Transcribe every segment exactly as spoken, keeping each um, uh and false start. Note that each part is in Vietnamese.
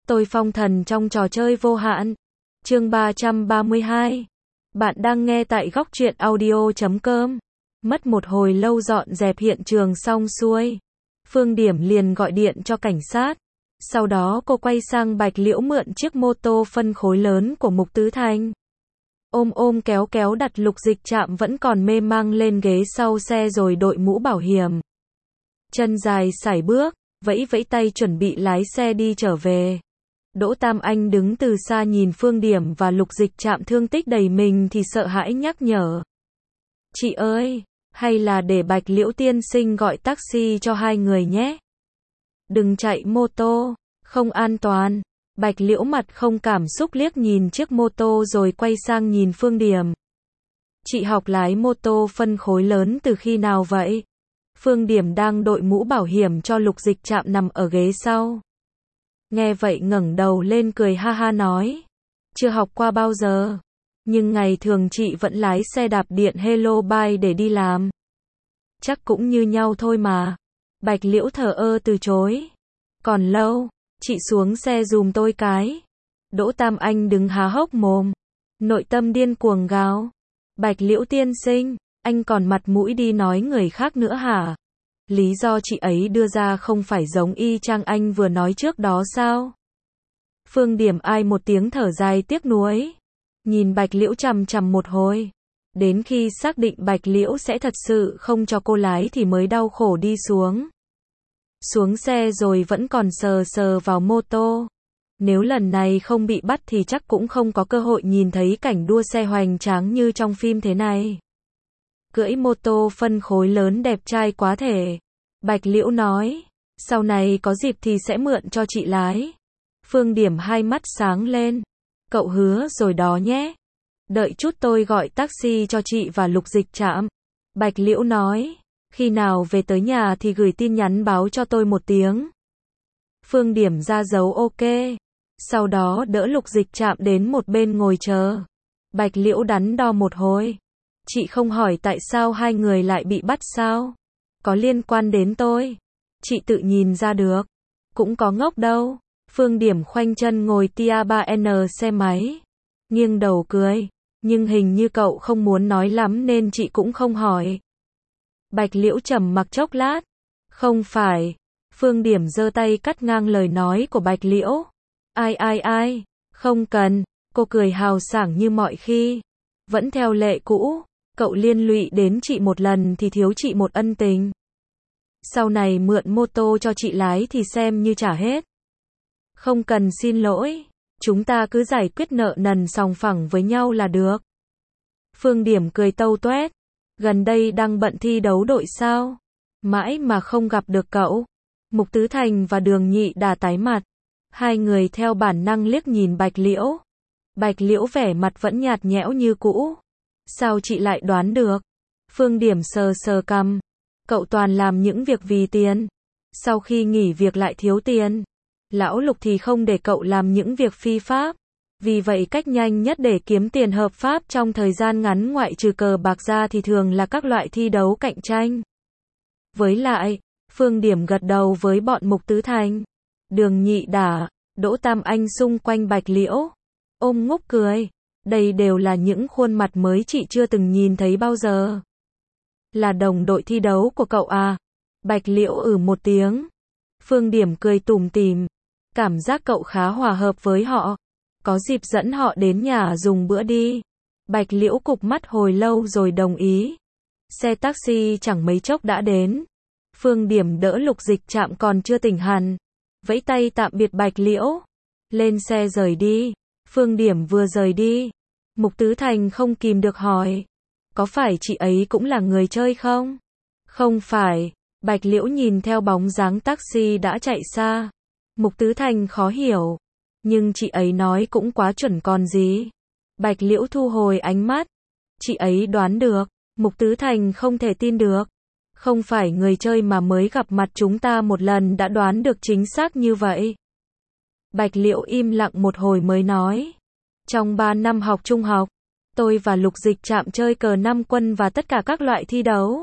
Tôi phong thần trong trò chơi vô hạn. Chương ba trăm ba mươi hai. Bạn đang nghe tại góc truyện audio chấm com. Mất một hồi lâu dọn dẹp hiện trường xong xuôi, Phương Điểm liền gọi điện cho cảnh sát. Sau đó cô quay sang Bạch Liễu mượn chiếc mô tô phân khối lớn của Mục Tứ Thanh. Ôm ôm kéo kéo đặt Lục Dịch Trạm vẫn còn mê mang lên ghế sau xe rồi đội mũ bảo hiểm. Chân dài sải bước, vẫy vẫy tay chuẩn bị lái xe đi trở về. Đỗ Tam Anh đứng từ xa nhìn Phương Điểm và Lục Dịch Trạm thương tích đầy mình thì sợ hãi nhắc nhở. Chị ơi, hay là để Bạch Liễu tiên sinh gọi taxi cho hai người nhé. Đừng chạy mô tô, không an toàn. Bạch Liễu mặt không cảm xúc liếc nhìn chiếc mô tô rồi quay sang nhìn Phương Điểm. Chị học lái mô tô phân khối lớn từ khi nào vậy? Phương Điểm đang đội mũ bảo hiểm cho Lục Dịch Trạm nằm ở ghế sau. Nghe vậy ngẩng đầu lên cười ha ha nói. Chưa học qua bao giờ. Nhưng ngày thường chị vẫn lái xe đạp điện Hello Bike để đi làm. Chắc cũng như nhau thôi mà. Bạch Liễu thờ ơ từ chối. Còn lâu, chị xuống xe dùm tôi cái. Đỗ Tam Anh đứng há hốc mồm. Nội tâm điên cuồng gào. Bạch Liễu tiên sinh, anh còn mặt mũi đi nói người khác nữa hả? Lý do chị ấy đưa ra không phải giống y chang anh vừa nói trước đó sao? Phương Điểm ai một tiếng thở dài tiếc nuối. Nhìn Bạch Liễu chằm chằm một hồi. Đến khi xác định Bạch Liễu sẽ thật sự không cho cô lái thì mới đau khổ đi xuống. Xuống xe rồi vẫn còn sờ sờ vào mô tô. Nếu lần này không bị bắt thì chắc cũng không có cơ hội nhìn thấy cảnh đua xe hoành tráng như trong phim thế này. Cưỡi mô tô phân khối lớn đẹp trai quá thể. Bạch Liễu nói, sau này có dịp thì sẽ mượn cho chị lái. Phương Điểm hai mắt sáng lên. Cậu hứa rồi đó nhé. Đợi chút tôi gọi taxi cho chị và Lục Dịch Trạm. Bạch Liễu nói, khi nào về tới nhà thì gửi tin nhắn báo cho tôi một tiếng. Phương Điểm ra dấu ok. Sau đó đỡ Lục Dịch Trạm đến một bên ngồi chờ. Bạch Liễu đắn đo một hồi. Chị không hỏi tại sao hai người lại bị bắt sao? Có liên quan đến tôi. Chị tự nhìn ra được. Cũng có ngốc đâu. Phương Điểm khoanh chân ngồi Tia ba N xe máy. Nghiêng đầu cười. Nhưng hình như cậu không muốn nói lắm nên chị cũng không hỏi. Bạch Liễu trầm mặc chốc lát. Không phải. Phương Điểm giơ tay cắt ngang lời nói của Bạch Liễu. Ai ai ai. Không cần. Cô cười hào sảng như mọi khi. Vẫn theo lệ cũ. Cậu liên lụy đến chị một lần thì thiếu chị một ân tình. Sau này mượn mô tô cho chị lái thì xem như trả hết. Không cần xin lỗi. Chúng ta cứ giải quyết nợ nần sòng phẳng với nhau là được. Phương Điểm cười tâu toét. Gần đây đang bận thi đấu đội sao? Mãi mà không gặp được cậu. Mục Tứ Thành và Đường Nhị Đà tái mặt. Hai người theo bản năng liếc nhìn Bạch Liễu. Bạch Liễu vẻ mặt vẫn nhạt nhẽo như cũ. Sao chị lại đoán được? Phương Điểm sờ sờ cằm. Cậu toàn làm những việc vì tiền. Sau khi nghỉ việc lại thiếu tiền. Lão Lục thì không để cậu làm những việc phi pháp. Vì vậy cách nhanh nhất để kiếm tiền hợp pháp trong thời gian ngắn ngoại trừ cờ bạc ra thì thường là các loại thi đấu cạnh tranh. Với lại, Phương Điểm gật đầu với bọn Mục Tứ Thành, Đường Nhị Đà, Đỗ Tam Anh xung quanh Bạch Liễu. Ôm ngốc cười. Đây đều là những khuôn mặt mới chị chưa từng nhìn thấy bao giờ. Là đồng đội thi đấu của cậu à? Bạch Liễu ừ một tiếng. Phương Điểm cười tủm tỉm. Cảm giác cậu khá hòa hợp với họ. Có dịp dẫn họ đến nhà dùng bữa đi. Bạch Liễu cụp mắt hồi lâu rồi đồng ý. Xe taxi chẳng mấy chốc đã đến. Phương Điểm đỡ Lục Dịch Trạm còn chưa tỉnh hẳn. Vẫy tay tạm biệt Bạch Liễu. Lên xe rời đi. Phương Điểm vừa rời đi. Mục Tứ Thành không kìm được hỏi. Có phải chị ấy cũng là người chơi không? Không phải. Bạch Liễu nhìn theo bóng dáng taxi đã chạy xa. Mục Tứ Thành khó hiểu. Nhưng chị ấy nói cũng quá chuẩn còn gì. Bạch Liễu thu hồi ánh mắt. Chị ấy đoán được. Mục Tứ Thành không thể tin được. Không phải người chơi mà mới gặp mặt chúng ta một lần đã đoán được chính xác như vậy. Bạch Liễu im lặng một hồi mới nói. Trong ba năm học trung học, tôi và Lục Dịch Trạm chơi cờ năm quân và tất cả các loại thi đấu.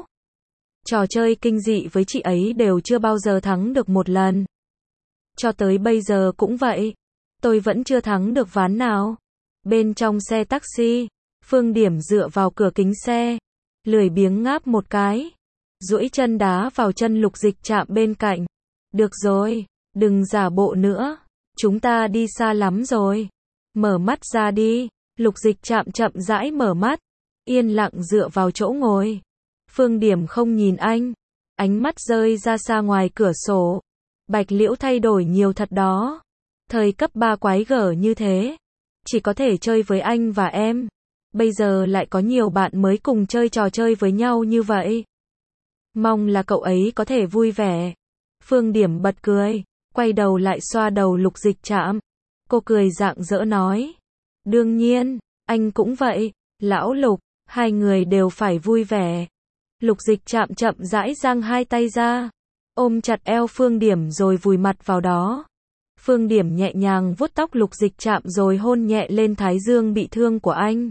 Trò chơi kinh dị với chị ấy đều chưa bao giờ thắng được một lần. Cho tới bây giờ cũng vậy. tôi vẫn chưa thắng được ván nào. Bên trong xe taxi, Phương Điểm dựa vào cửa kính xe, lười biếng ngáp một cái, duỗi chân đá vào chân Lục Dịch Trạm bên cạnh. Được rồi, đừng giả bộ nữa, chúng ta đi xa lắm rồi. Mở mắt ra đi. Lục Dịch Trạm chậm rãi mở mắt, yên lặng dựa vào chỗ ngồi. Phương Điểm không nhìn anh, ánh mắt rơi ra xa ngoài cửa sổ. Bạch Liễu thay đổi nhiều thật đó. Thời cấp ba quái gở như thế, chỉ có thể chơi với anh và em. Bây giờ lại có nhiều bạn mới cùng chơi trò chơi với nhau như vậy. Mong là cậu ấy có thể vui vẻ. Phương Điểm bật cười, quay đầu lại xoa đầu Lục Dịch Trạm. Cô cười rạng rỡ nói. Đương nhiên, anh cũng vậy, lão Lục, hai người đều phải vui vẻ. Lục Dịch Trạm chậm rãi giang hai tay ra, ôm chặt eo Phương Điểm rồi vùi mặt vào đó. Phương Điểm nhẹ nhàng vuốt tóc Lục Dịch Trạm rồi hôn nhẹ lên thái dương bị thương của anh.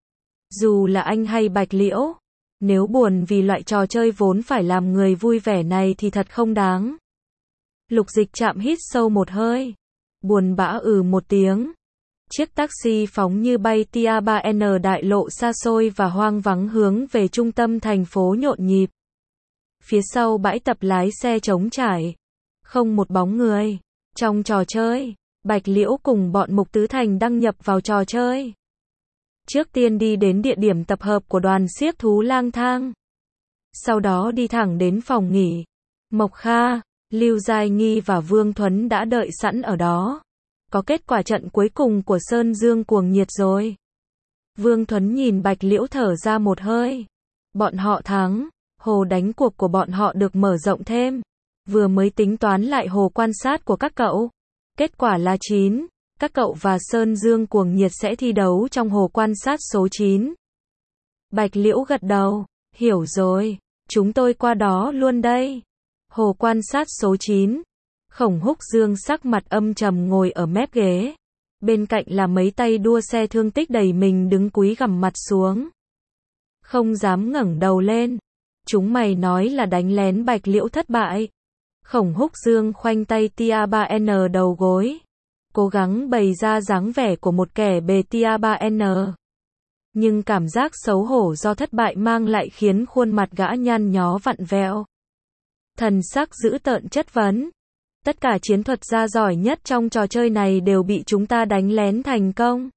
Dù là anh hay Bạch Liễu, nếu buồn vì loại trò chơi vốn phải làm người vui vẻ này thì thật không đáng. Lục Dịch Trạm hít sâu một hơi, buồn bã ừ một tiếng. Chiếc taxi phóng như bay tia ba N đại lộ xa xôi và hoang vắng hướng về trung tâm thành phố nhộn nhịp. Phía sau bãi tập lái xe trống trải, không một bóng người. Trong trò chơi, Bạch Liễu cùng bọn Mục Tứ Thành đăng nhập vào trò chơi. Trước tiên đi đến địa điểm tập hợp của đoàn xiếc thú lang thang. Sau đó đi thẳng đến phòng nghỉ. Mộc Kha, Lưu Giai Nghi và Vương Thuấn đã đợi sẵn ở đó. Có kết quả trận cuối cùng của Sơn Dương Cuồng Nhiệt rồi. Vương Thuấn nhìn Bạch Liễu thở ra một hơi. Bọn họ thắng, hồ đánh cuộc của bọn họ được mở rộng thêm. Vừa mới tính toán lại hồ quan sát của các cậu. Kết quả là chín. Các cậu và Sơn Dương Cuồng Nhiệt sẽ thi đấu trong hồ quan sát số chín. Bạch Liễu gật đầu. Hiểu rồi, chúng tôi qua đó luôn đây. Hồ quan sát số chín. Khổng Húc Dương sắc mặt âm trầm ngồi ở mép ghế. Bên cạnh là mấy tay đua xe thương tích đầy mình đứng cúi gằm mặt xuống. Không dám ngẩng đầu lên. Chúng mày nói là đánh lén Bạch Liễu thất bại. Khổng Húc Dương khoanh tay tia ba N đầu gối. Cố gắng bày ra dáng vẻ của một kẻ bề tia ba N. Nhưng cảm giác xấu hổ do thất bại mang lại khiến khuôn mặt gã nhăn nhó vặn vẹo. Thần sắc dữ tợn chất vấn. Tất cả chiến thuật gia giỏi nhất trong trò chơi này đều bị chúng ta đánh lén thành công.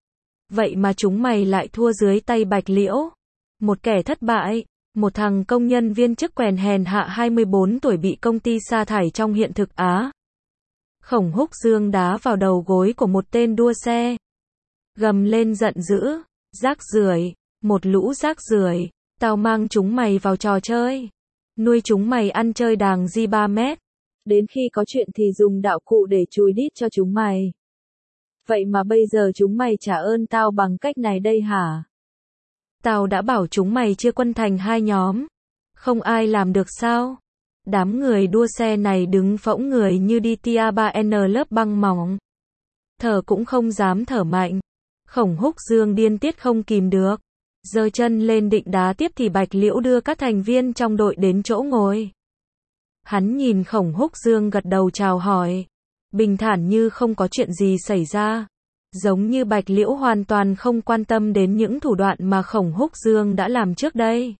Vậy mà chúng mày lại thua dưới tay Bạch Liễu. Một kẻ thất bại, một thằng công nhân viên chức quèn hèn hạ hai mươi bốn tuổi bị công ty sa thải trong hiện thực Á. Khổng Húc Dương đá vào đầu gối của một tên đua xe. Gầm lên giận dữ, rác rưởi, một lũ rác rưởi, tao mang chúng mày vào trò chơi. Nuôi chúng mày ăn chơi đàng di ba mét. Đến khi có chuyện thì dùng đạo cụ để chùi đít cho chúng mày. Vậy mà bây giờ chúng mày trả ơn tao bằng cách này đây hả? Tao đã bảo chúng mày chia quân thành hai nhóm. Không ai làm được sao? Đám người đua xe này đứng phỗng người như đi tia ba N lớp băng mỏng. Thở cũng không dám thở mạnh. Khổng Húc Dương điên tiết không kìm được. Giơ chân lên định đá tiếp thì Bạch Liễu đưa các thành viên trong đội đến chỗ ngồi. Hắn nhìn Khổng Húc Dương gật đầu chào hỏi. Bình thản như không có chuyện gì xảy ra. Giống như Bạch Liễu hoàn toàn không quan tâm đến những thủ đoạn mà Khổng Húc Dương đã làm trước đây.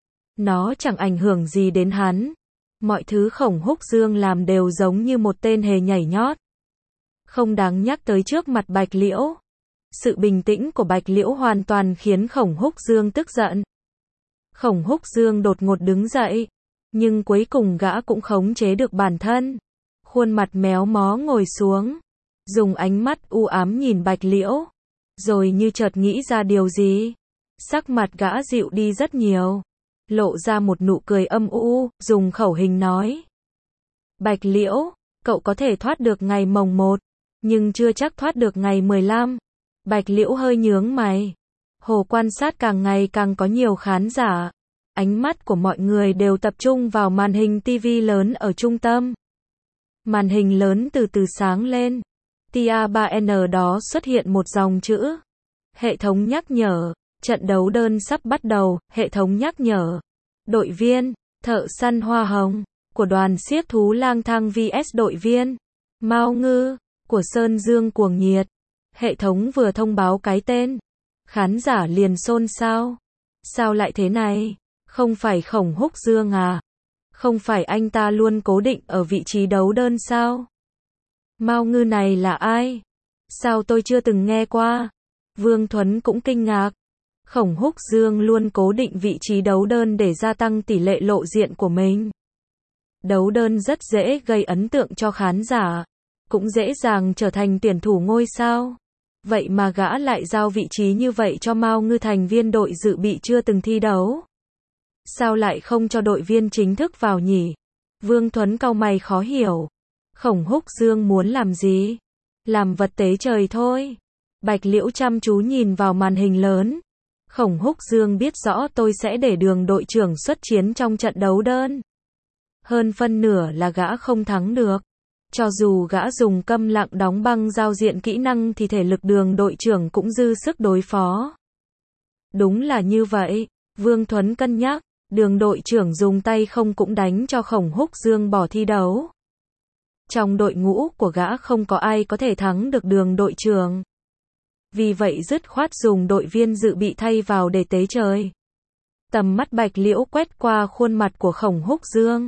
Nó chẳng ảnh hưởng gì đến hắn. Mọi thứ Khổng Húc Dương làm đều giống như một tên hề nhảy nhót. Không đáng nhắc tới trước mặt Bạch Liễu. Sự bình tĩnh của Bạch Liễu hoàn toàn khiến Khổng Húc Dương tức giận. Khổng Húc Dương đột ngột đứng dậy. Nhưng cuối cùng gã cũng khống chế được bản thân. Khuôn mặt méo mó ngồi xuống. Dùng ánh mắt u ám nhìn Bạch Liễu. Rồi như chợt nghĩ ra điều gì. Sắc mặt gã dịu đi rất nhiều. Lộ ra một nụ cười âm u, dùng khẩu hình nói. Bạch Liễu, cậu có thể thoát được ngày mồng một. Nhưng chưa chắc thoát được ngày mười lăm. Bạch Liễu hơi nhướng mày. Hồ quan sát càng ngày càng có nhiều khán giả. Ánh mắt của mọi người đều tập trung vào màn hình ti vi lớn ở trung tâm. Màn hình lớn từ từ sáng lên. tia ba N đó xuất hiện một dòng chữ. Hệ thống nhắc nhở. Trận đấu đơn sắp bắt đầu. Hệ thống nhắc nhở. Đội viên, thợ săn hoa hồng, của đoàn xiếc thú lang thang vs đội viên, Mao Ngư. của Sơn Dương Cuồng Nhiệt. Hệ thống vừa thông báo cái tên, khán giả liền xôn xao. Sao lại thế này? Không phải Khổng Húc Dương à? Không phải anh ta luôn cố định ở vị trí đấu đơn sao? Mao Ngư này là ai? Sao tôi chưa từng nghe qua? Vương Thuấn cũng kinh ngạc. Khổng Húc Dương luôn cố định vị trí đấu đơn để gia tăng tỷ lệ lộ diện của mình. Đấu đơn rất dễ gây ấn tượng cho khán giả, cũng dễ dàng trở thành tuyển thủ ngôi sao. Vậy mà gã lại giao vị trí như vậy cho Mao Ngư, thành viên đội dự bị chưa từng thi đấu. Sao lại không cho đội viên chính thức vào nhỉ? Vương Thuấn cau mày khó hiểu. Khổng Húc Dương muốn làm gì? Làm vật tế trời thôi. Bạch Liễu chăm chú nhìn vào màn hình lớn. Khổng Húc Dương biết rõ tôi sẽ để Đường đội trưởng xuất chiến trong trận đấu đơn. Hơn phân nửa là gã không thắng được. Cho dù gã dùng câm lặng đóng băng giao diện kỹ năng thì thể lực Đường đội trưởng cũng dư sức đối phó. Đúng là như vậy. Vương Thuấn cân nhắc. Đường đội trưởng dùng tay không cũng đánh cho Khổng Húc Dương bỏ thi đấu. Trong đội ngũ của gã không có ai có thể thắng được Đường đội trưởng. Vì vậy dứt khoát dùng đội viên dự bị thay vào để tế trời. Tầm mắt Bạch Liễu quét qua khuôn mặt của Khổng Húc Dương.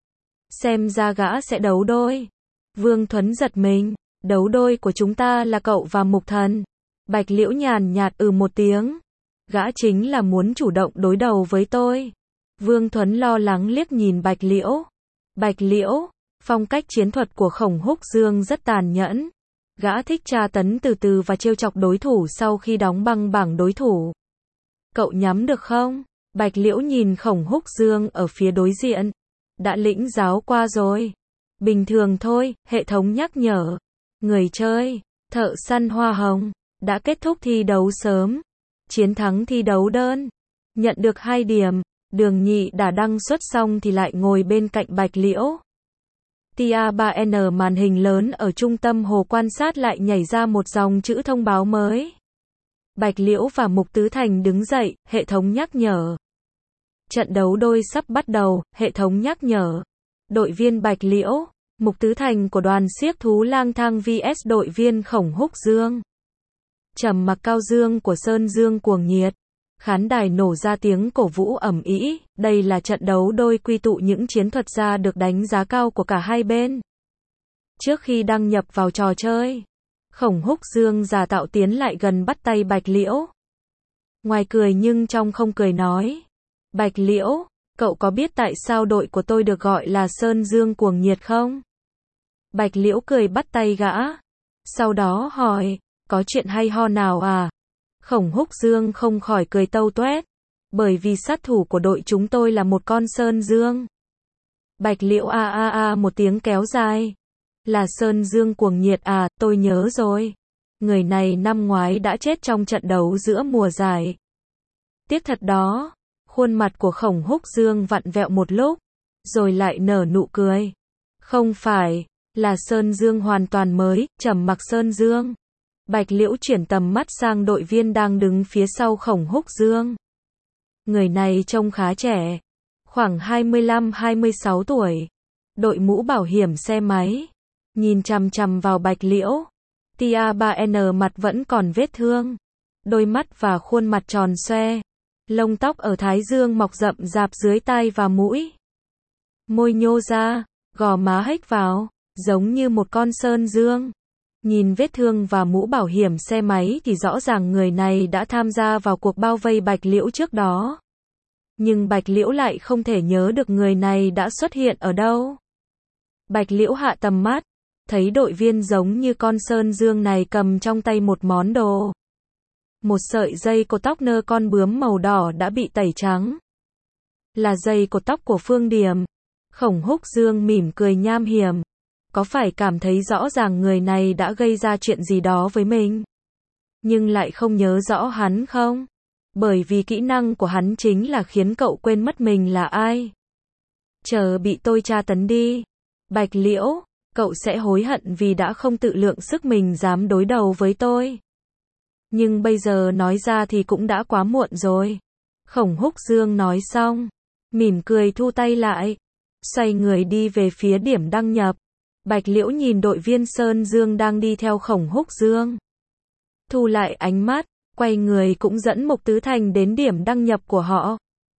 Xem ra gã sẽ đấu đôi. Vương Thuấn giật mình. Đấu đôi của chúng ta là cậu và Mục Thần. Bạch Liễu nhàn nhạt ừ một tiếng. Gã chính là muốn chủ động đối đầu với tôi. Vương Thuấn lo lắng liếc nhìn Bạch Liễu. Bạch Liễu, phong cách chiến thuật của Khổng Húc Dương rất tàn nhẫn. Gã thích tra tấn từ từ và trêu chọc đối thủ sau khi đóng băng bảng đối thủ. Cậu nhắm được không? Bạch Liễu nhìn Khổng Húc Dương ở phía đối diện. Đã lĩnh giáo qua rồi. Bình thường thôi, hệ thống nhắc nhở. Người chơi, thợ săn hoa hồng, đã kết thúc thi đấu sớm. Chiến thắng thi đấu đơn. Nhận được hai điểm. Đường Nhị đã đăng xuất xong thì lại ngồi bên cạnh Bạch Liễu. Tia ba N màn hình lớn ở trung tâm hồ quan sát lại nhảy ra một dòng chữ thông báo mới. Bạch Liễu và Mục Tứ Thành đứng dậy, hệ thống nhắc nhở. Trận đấu đôi sắp bắt đầu, hệ thống nhắc nhở. Đội viên Bạch Liễu, Mục Tứ Thành của đoàn xiếc thú lang thang vs đội viên Khổng Húc Dương. Trầm mặc cao dương của Sơn Dương Cuồng Nhiệt. Khán đài nổ ra tiếng cổ vũ ầm ĩ, đây là trận đấu đôi quy tụ những chiến thuật gia được đánh giá cao của cả hai bên. Trước khi đăng nhập vào trò chơi, Khổng Húc Dương giả tạo tiến lại gần bắt tay Bạch Liễu. Ngoài cười nhưng trong không cười nói. Bạch Liễu, cậu có biết tại sao đội của tôi được gọi là Sơn Dương Cuồng Nhiệt không? Bạch Liễu cười bắt tay gã. Sau đó hỏi, có chuyện hay ho nào à? Khổng Húc Dương không khỏi cười tâu tuét. Bởi vì sát thủ của đội chúng tôi là một con Sơn Dương. Bạch Liễu a a a một tiếng kéo dài. Là Sơn Dương Cuồng Nhiệt à, tôi nhớ rồi. Người này năm ngoái đã chết trong trận đấu giữa mùa giải. Tiếc thật đó. Khuôn mặt của Khổng Húc Dương vặn vẹo một lúc, rồi lại nở nụ cười. Không phải, là Sơn Dương hoàn toàn mới, Trầm mặc Sơn Dương. Bạch Liễu chuyển tầm mắt sang đội viên đang đứng phía sau Khổng Húc Dương. Người này trông khá trẻ, khoảng hai mươi lăm hai mươi sáu tuổi. Đội mũ bảo hiểm xe máy. Nhìn chằm chằm vào Bạch Liễu. Tia ba N mặt vẫn còn vết thương. Đôi mắt và khuôn mặt tròn xoe. Lông tóc ở thái dương mọc rậm rạp dưới tai và mũi. Môi nhô ra, gò má hếch vào, giống như một con Sơn Dương. Nhìn vết thương và mũ bảo hiểm xe máy thì rõ ràng người này đã tham gia vào cuộc bao vây Bạch Liễu trước đó. Nhưng Bạch Liễu lại không thể nhớ được người này đã xuất hiện ở đâu. Bạch Liễu hạ tầm mắt, thấy đội viên giống như con Sơn Dương này cầm trong tay một món đồ. Một sợi dây cột tóc nơ con bướm màu đỏ đã bị tẩy trắng. Là dây cột tóc của Phương Điểm. Khổng Húc Dương mỉm cười nham hiểm. Có phải cảm thấy rõ ràng người này đã gây ra chuyện gì đó với mình, nhưng lại không nhớ rõ hắn không? Bởi vì kỹ năng của hắn chính là khiến cậu quên mất mình là ai. Chờ bị tôi tra tấn đi. Bạch Liễu, cậu sẽ hối hận vì đã không tự lượng sức mình dám đối đầu với tôi. Nhưng bây giờ nói ra thì cũng đã quá muộn rồi. Khổng Húc Dương nói xong, mỉm cười thu tay lại, xoay người đi về phía điểm đăng nhập. Bạch Liễu nhìn đội viên Sơn Dương đang đi theo Khổng Húc Dương. Thu lại ánh mắt, quay người cũng dẫn Mục Tứ Thành đến điểm đăng nhập của họ.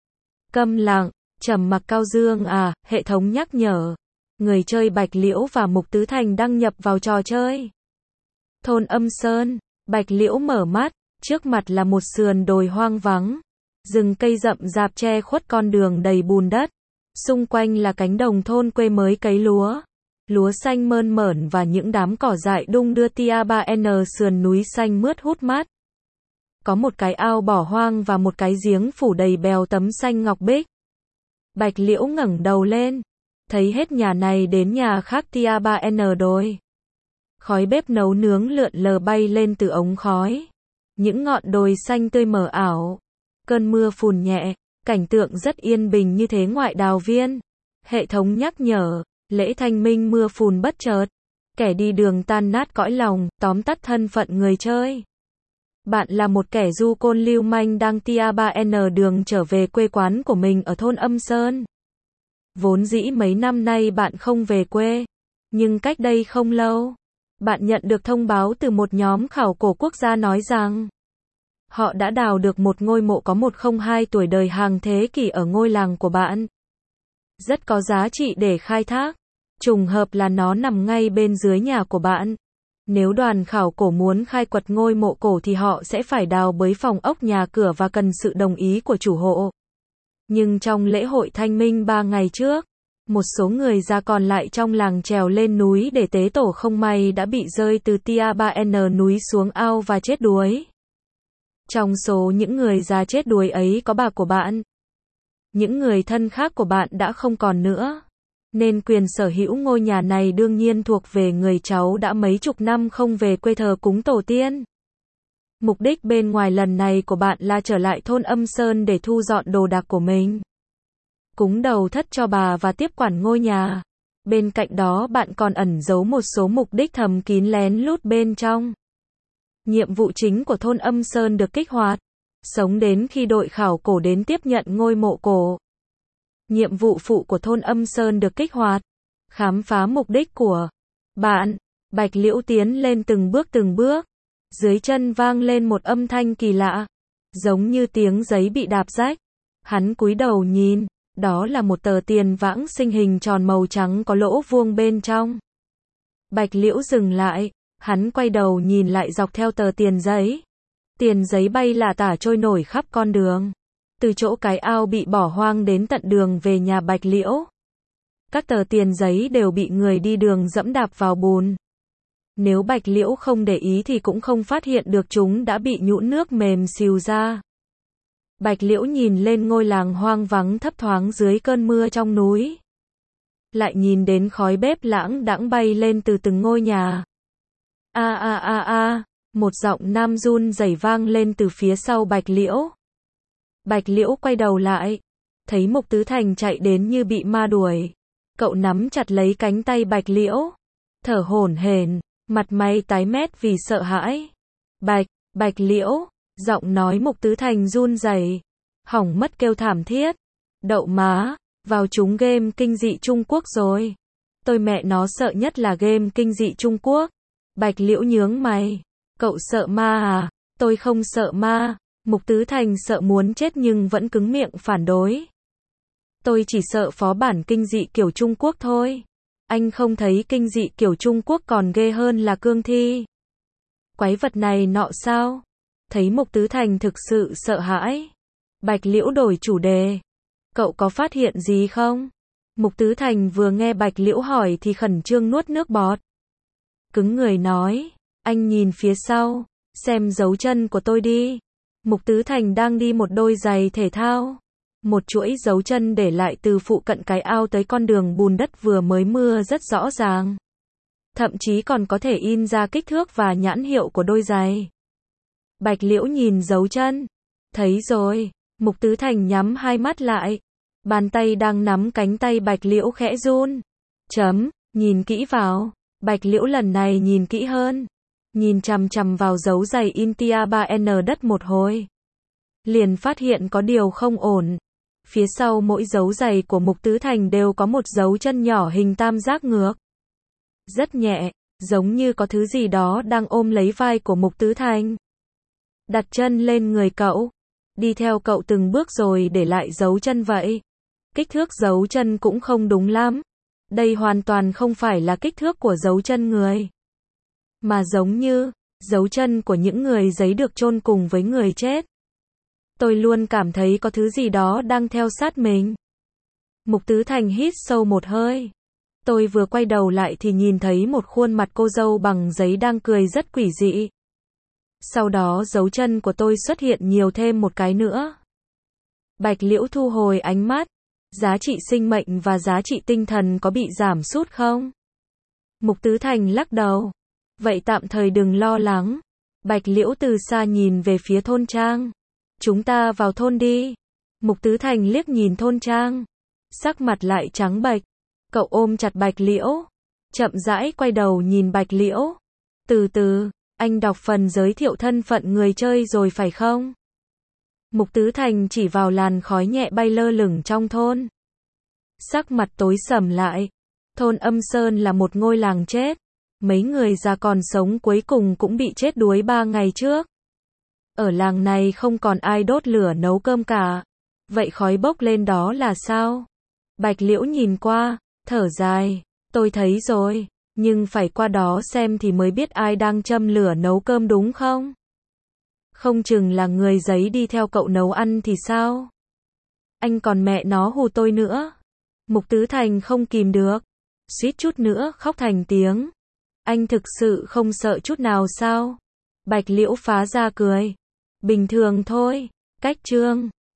Câm lặng, trầm mặc. Cao Dương à, hệ thống nhắc nhở. Người chơi Bạch Liễu và Mục Tứ Thành đăng nhập vào trò chơi. Thôn Âm Sơn, Bạch Liễu mở mắt, trước mặt là một sườn đồi hoang vắng. Rừng cây rậm rạp che khuất con đường đầy bùn đất. Xung quanh là cánh đồng thôn quê mới cấy lúa. Lúa xanh mơn mởn và những đám cỏ dại đung đưa tia ba N sườn núi xanh mướt hút mát. Có một cái ao bỏ hoang và một cái giếng phủ đầy bèo tấm xanh ngọc bích. Bạch Liễu ngẩng đầu lên, thấy hết nhà này đến nhà khác tia ba N đồi. Khói bếp nấu nướng lượn lờ bay lên từ ống khói. Những ngọn đồi xanh tươi mờ ảo. Cơn mưa phùn nhẹ, cảnh tượng rất yên bình như thế ngoại đào viên. Hệ thống nhắc nhở, lễ thanh minh mưa phùn bất chợt. Kẻ đi đường tan nát cõi lòng, tóm tắt thân phận người chơi. Bạn là một kẻ du côn lưu manh đang tia ba N đường trở về quê quán của mình ở thôn Âm Sơn. Vốn dĩ mấy năm nay bạn không về quê, nhưng cách đây không lâu, bạn nhận được thông báo từ một nhóm khảo cổ quốc gia nói rằng họ đã đào được một ngôi mộ có một không hai tuổi đời hàng thế kỷ ở ngôi làng của bạn. Rất có giá trị để khai thác. Trùng hợp là nó nằm ngay bên dưới nhà của bạn. Nếu đoàn khảo cổ muốn khai quật ngôi mộ cổ thì họ sẽ phải đào bới phòng ốc nhà cửa và cần sự đồng ý của chủ hộ. Nhưng trong lễ hội thanh minh ba ngày trước, một số người già còn lại trong làng trèo lên núi để tế tổ không may đã bị rơi từ tia ba N núi xuống ao và chết đuối. Trong số những người già chết đuối ấy có bà của bạn. Những người thân khác của bạn đã không còn nữa. Nên quyền sở hữu ngôi nhà này đương nhiên thuộc về người cháu đã mấy chục năm không về quê thờ cúng tổ tiên. Mục đích bên ngoài lần này của bạn là trở lại thôn Âm Sơn để thu dọn đồ đạc của mình. Cúng đầu thất cho bà và tiếp quản ngôi nhà. Bên cạnh đó bạn còn ẩn giấu một số mục đích thầm kín lén lút bên trong. Nhiệm vụ chính của thôn Âm Sơn được kích hoạt. Sống đến khi đội khảo cổ đến tiếp nhận ngôi mộ cổ. Nhiệm vụ phụ của thôn Âm Sơn được kích hoạt. Khám phá mục đích của bạn. Bạch Liễu tiến lên từng bước từng bước. Dưới chân vang lên một âm thanh kỳ lạ. Giống như tiếng giấy bị đạp rách. Hắn cúi đầu nhìn. Đó là một tờ tiền vãng sinh hình tròn màu trắng có lỗ vuông bên trong. Bạch Liễu dừng lại. Hắn quay đầu nhìn lại dọc theo tờ tiền giấy. Tiền giấy bay lả tả trôi nổi khắp con đường. Từ chỗ cái ao bị bỏ hoang đến tận đường về nhà Bạch Liễu. Các tờ tiền giấy đều bị người đi đường dẫm đạp vào bùn. Nếu Bạch Liễu không để ý thì cũng không phát hiện được chúng đã bị nhũn nước mềm xìu ra. Bạch Liễu nhìn lên ngôi làng hoang vắng thấp thoáng dưới cơn mưa trong núi. Lại nhìn đến khói bếp lãng đãng bay lên từ từng ngôi nhà. A a a a, một giọng nam run rẩy vang lên từ phía sau Bạch Liễu. Bạch Liễu quay đầu lại, thấy Mục Tứ Thành chạy đến như bị ma đuổi. Cậu nắm chặt lấy cánh tay Bạch Liễu, thở hổn hển, mặt mày tái mét vì sợ hãi. Bạch, Bạch Liễu, giọng nói Mục Tứ Thành run rẩy, hỏng mất kêu thảm thiết. Đậu má, vào trúng game kinh dị Trung Quốc rồi. Tôi mẹ nó sợ nhất là game kinh dị Trung Quốc. Bạch Liễu nhướng mày, cậu sợ ma à? Tôi không sợ ma. Mục Tứ Thành sợ muốn chết nhưng vẫn cứng miệng phản đối. Tôi chỉ sợ phó bản kinh dị kiểu Trung Quốc thôi. Anh không thấy kinh dị kiểu Trung Quốc còn ghê hơn là cương thi. Quái vật này nọ sao? Thấy Mục Tứ Thành thực sự sợ hãi. Bạch Liễu đổi chủ đề. Cậu có phát hiện gì không? Mục Tứ Thành vừa nghe Bạch Liễu hỏi thì khẩn trương nuốt nước bọt. Cứng người nói. Anh nhìn phía sau. Xem dấu chân của tôi đi. Mục Tứ Thành đang đi một đôi giày thể thao. Một chuỗi dấu chân để lại từ phụ cận cái ao tới con đường bùn đất vừa mới mưa rất rõ ràng. Thậm chí còn có thể in ra kích thước và nhãn hiệu của đôi giày. Bạch Liễu nhìn dấu chân. Thấy rồi. Mục Tứ Thành nhắm hai mắt lại. Bàn tay đang nắm cánh tay Bạch Liễu khẽ run. Chấm, nhìn kỹ vào. Bạch Liễu lần này nhìn kỹ hơn. Nhìn chằm chằm vào dấu giày in tia ba N đất một hồi. Liền phát hiện có điều không ổn. Phía sau mỗi dấu giày của Mục Tứ Thành đều có một dấu chân nhỏ hình tam giác ngược. Rất nhẹ, giống như có thứ gì đó đang ôm lấy vai của Mục Tứ Thành. Đặt chân lên người cậu, đi theo cậu từng bước rồi để lại dấu chân vậy. Kích thước dấu chân cũng không đúng lắm. Đây hoàn toàn không phải là kích thước của dấu chân người, mà giống như dấu chân của những người giấy được chôn cùng với người chết. Tôi luôn cảm thấy có thứ gì đó đang theo sát mình. Mục Tứ Thành hít sâu một hơi. Tôi vừa quay đầu lại thì nhìn thấy một khuôn mặt cô dâu bằng giấy đang cười rất quỷ dị. Sau đó dấu chân của tôi xuất hiện nhiều thêm một cái nữa. Bạch Liễu thu hồi ánh mắt. Giá trị sinh mệnh và giá trị tinh thần có bị giảm sút không? Mục Tứ Thành lắc đầu. Vậy tạm thời đừng lo lắng. Bạch Liễu từ xa nhìn về phía thôn trang. Chúng ta vào thôn đi. Mục Tứ Thành liếc nhìn thôn trang. Sắc mặt lại trắng bệch. Cậu ôm chặt Bạch Liễu. Chậm rãi quay đầu nhìn Bạch Liễu. Từ từ, anh đọc phần giới thiệu thân phận người chơi rồi phải không? Mục Tứ Thành chỉ vào làn khói nhẹ bay lơ lửng trong thôn. Sắc mặt tối sầm lại. Thôn Âm Sơn là một ngôi làng chết. Mấy người già còn sống cuối cùng cũng bị chết đuối ba ngày trước. Ở làng này không còn ai đốt lửa nấu cơm cả. Vậy khói bốc lên đó là sao? Bạch Liễu nhìn qua, thở dài. Tôi thấy rồi, nhưng phải qua đó xem thì mới biết ai đang châm lửa nấu cơm đúng không? Không chừng là người giấy đi theo cậu nấu ăn thì sao? Anh còn mẹ nó hù tôi nữa. Mục Tứ Thành không kìm được. Suýt chút nữa khóc thành tiếng. Anh thực sự không sợ chút nào sao? Bạch Liễu phá ra cười. Bình thường thôi. Cách chương